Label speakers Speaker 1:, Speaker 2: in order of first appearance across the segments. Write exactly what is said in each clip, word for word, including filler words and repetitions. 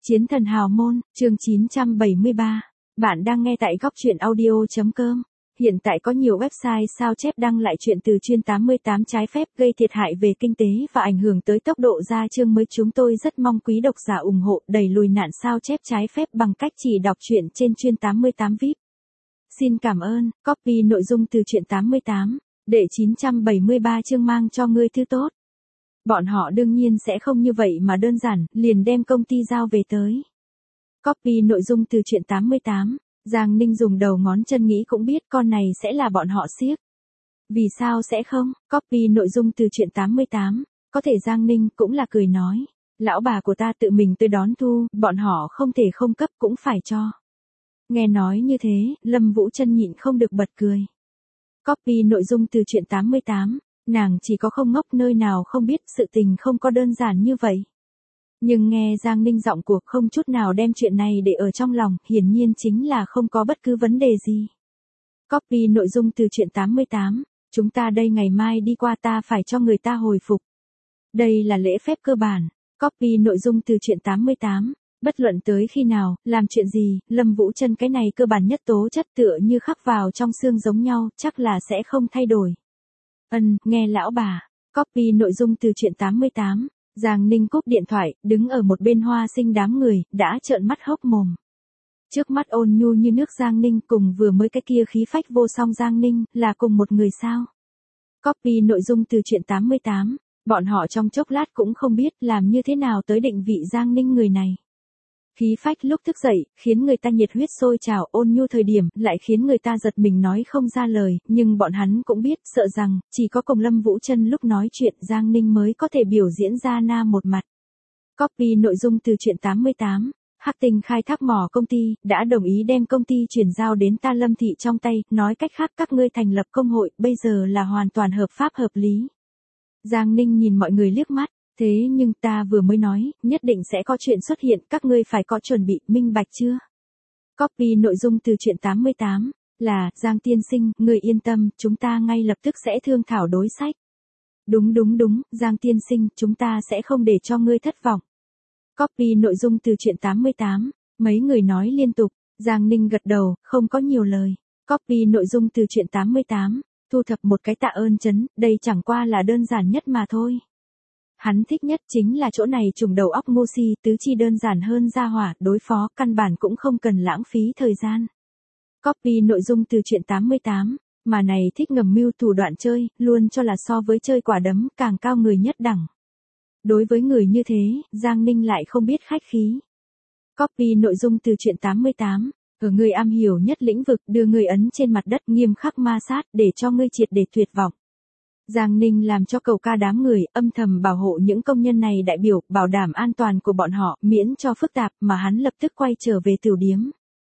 Speaker 1: Chiến thần hào môn, chương chín trăm bảy mươi ba. Bạn đang nghe tại góc truyện audio.com. Hiện tại có nhiều website sao chép đăng lại chuyện từ chuyên tám mươi tám trái phép gây thiệt hại về kinh tế và ảnh hưởng tới tốc độ ra chương mới. Chúng tôi rất mong quý độc giả ủng hộ đẩy lùi nạn sao chép trái phép bằng cách chỉ đọc truyện trên chuyên tám mươi tám vi ai pi. Xin cảm ơn. Copy nội dung từ truyện tám mươi tám. Đệ chín trăm bảy mươi ba chương mang cho ngươi thứ tốt. Bọn họ đương nhiên sẽ không như vậy mà đơn giản, liền đem công ty giao về tới. Copy nội dung từ truyện tám mươi tám. Giang Ninh dùng đầu ngón chân nghĩ cũng biết con này sẽ là bọn họ siếc. Vì sao sẽ không? Copy nội dung từ truyện tám mươi tám. Có thể Giang Ninh cũng là cười nói. Lão bà của ta tự mình tới đón thu, bọn họ không thể không cấp cũng phải cho. Nghe nói như thế, Lâm Vũ Trân nhịn không được bật cười. Copy nội dung từ truyện tám mươi tám. Nàng chỉ có không ngốc nơi nào không biết sự tình không có đơn giản như vậy. Nhưng nghe Giang Ninh giọng cuộc không chút nào đem chuyện này để ở trong lòng, hiển nhiên chính là không có bất cứ vấn đề gì. Copy nội dung từ truyện tám mươi tám. Chúng ta đây ngày mai đi qua ta phải cho người ta hồi phục. Đây là lễ phép cơ bản. Copy nội dung từ truyện tám mươi tám. Bất luận tới khi nào, làm chuyện gì, Lâm Vũ Trân cái này cơ bản nhất tố chất tựa như khắc vào trong xương giống nhau, chắc là sẽ không thay đổi. Ân, nghe lão bà. Copy nội dung từ truyện tám mươi tám. Giang Ninh cúp điện thoại, đứng ở một bên hoa sinh đám người, đã trợn mắt hốc mồm. Trước mắt ôn nhu như nước Giang Ninh cùng vừa mới cái kia khí phách vô song Giang Ninh, là cùng một người sao? Copy nội dung từ truyện tám mươi tám. Bọn họ trong chốc lát cũng không biết làm như thế nào tới định vị Giang Ninh người này. Khí phách lúc thức dậy, khiến người ta nhiệt huyết sôi trào, ôn nhu thời điểm, lại khiến người ta giật mình nói không ra lời, nhưng bọn hắn cũng biết, sợ rằng, chỉ có cùng Lâm Vũ Trân lúc nói chuyện Giang Ninh mới có thể biểu diễn ra na một mặt. Copy nội dung từ truyện tám mươi tám. Hắc Tinh khai thác mỏ công ty, đã đồng ý đem công ty chuyển giao đến ta Lâm Thị trong tay, nói cách khác các ngươi thành lập công hội, bây giờ là hoàn toàn hợp pháp hợp lý. Giang Ninh nhìn mọi người liếc mắt. Thế nhưng ta vừa mới nói, nhất định sẽ có chuyện xuất hiện, các ngươi phải có chuẩn bị, minh bạch chưa? Copy nội dung từ truyện tám mươi tám, là, Giang tiên sinh, người yên tâm, chúng ta ngay lập tức sẽ thương thảo đối sách. Đúng đúng đúng, Giang tiên sinh, chúng ta sẽ không để cho ngươi thất vọng. Copy nội dung từ truyện tám mươi tám, mấy người nói liên tục, Giang Ninh gật đầu, không có nhiều lời. Copy nội dung từ truyện tám mươi tám, thu thập một cái tạ ơn chấn, đây chẳng qua là đơn giản nhất mà thôi. Hắn thích nhất chính là chỗ này trùng đầu óc ngu si, tứ chi đơn giản hơn ra hỏa, đối phó, căn bản cũng không cần lãng phí thời gian. Copy nội dung từ truyện tám mươi tám, mà này thích ngầm mưu thủ đoạn chơi, luôn cho là so với chơi quả đấm, càng cao người nhất đẳng. Đối với người như thế, Giang Ninh lại không biết khách khí. Copy nội dung từ truyện tám mươi tám, ở người am hiểu nhất lĩnh vực, đưa người ấn trên mặt đất nghiêm khắc ma sát, để cho ngươi triệt để tuyệt vọng. Giang Ninh làm cho cầu ca đám người, âm thầm bảo hộ những công nhân này đại biểu, bảo đảm an toàn của bọn họ, miễn cho phức tạp, mà hắn lập tức quay trở về tiểu điếm.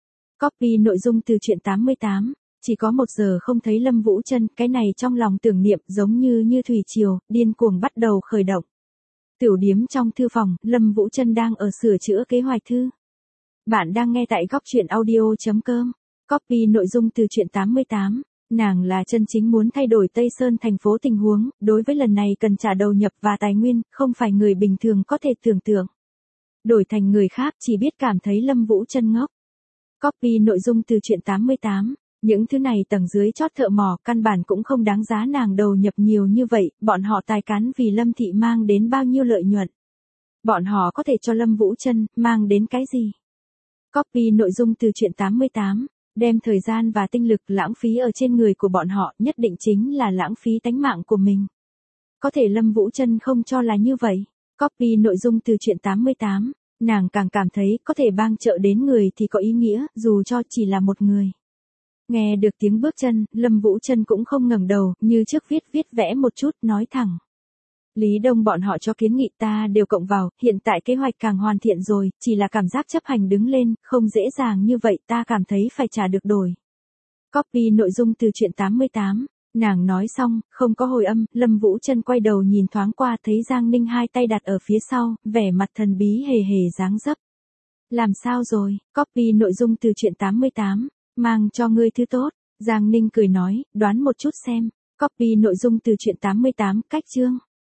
Speaker 1: Copy nội dung từ truyện tám mươi tám, chỉ có một giờ không thấy Lâm Vũ Trân, cái này trong lòng tưởng niệm giống như như thủy triều, điên cuồng bắt đầu khởi động. Tiểu điếm trong thư phòng, Lâm Vũ Trân đang ở sửa chữa kế hoạch thư. Bạn đang nghe tại góc truyện audio.com. Copy nội dung từ truyện tám mươi tám. Nàng là chân chính muốn thay đổi Tây Sơn thành phố tình huống, đối với lần này cần trả đầu nhập và tài nguyên, không phải người bình thường có thể tưởng tượng. Đổi thành người khác chỉ biết cảm thấy Lâm Vũ Trân ngốc. Copy nội dung từ truyện tám mươi tám, những thứ này tầng dưới chót thợ mỏ căn bản cũng không đáng giá nàng đầu nhập nhiều như vậy, bọn họ tài cán vì Lâm Thị mang đến bao nhiêu lợi nhuận. Bọn họ có thể cho Lâm Vũ Trân mang đến cái gì? Copy nội dung từ truyện tám mươi tám. Đem thời gian và tinh lực lãng phí ở trên người của bọn họ nhất định chính là lãng phí tánh mạng của mình. Có thể Lâm Vũ Trân không cho là như vậy. Copy nội dung từ truyện tám mươi tám, nàng càng cảm thấy có thể bang trợ đến người thì có ý nghĩa, dù cho chỉ là một người. Nghe được tiếng bước chân, Lâm Vũ Trân cũng không ngẩng đầu, như trước viết viết vẽ một chút, nói thẳng. Lý Đông bọn họ cho kiến nghị ta đều cộng vào, hiện tại kế hoạch càng hoàn thiện rồi, chỉ là cảm giác chấp hành đứng lên, không dễ dàng như vậy, ta cảm thấy phải trả được đổi. Copy nội dung từ truyện tám mươi tám, nàng nói xong, không có hồi âm, Lâm Vũ Trân quay đầu nhìn thoáng qua thấy Giang Ninh hai tay đặt ở phía sau, vẻ mặt thần bí hề hề dáng dấp. Làm sao rồi? Copy nội dung từ truyện tám mươi tám, mang cho ngươi thứ tốt. Giang Ninh cười nói, đoán một chút xem. Copy nội dung từ truyện tám mươi tám, cách chương.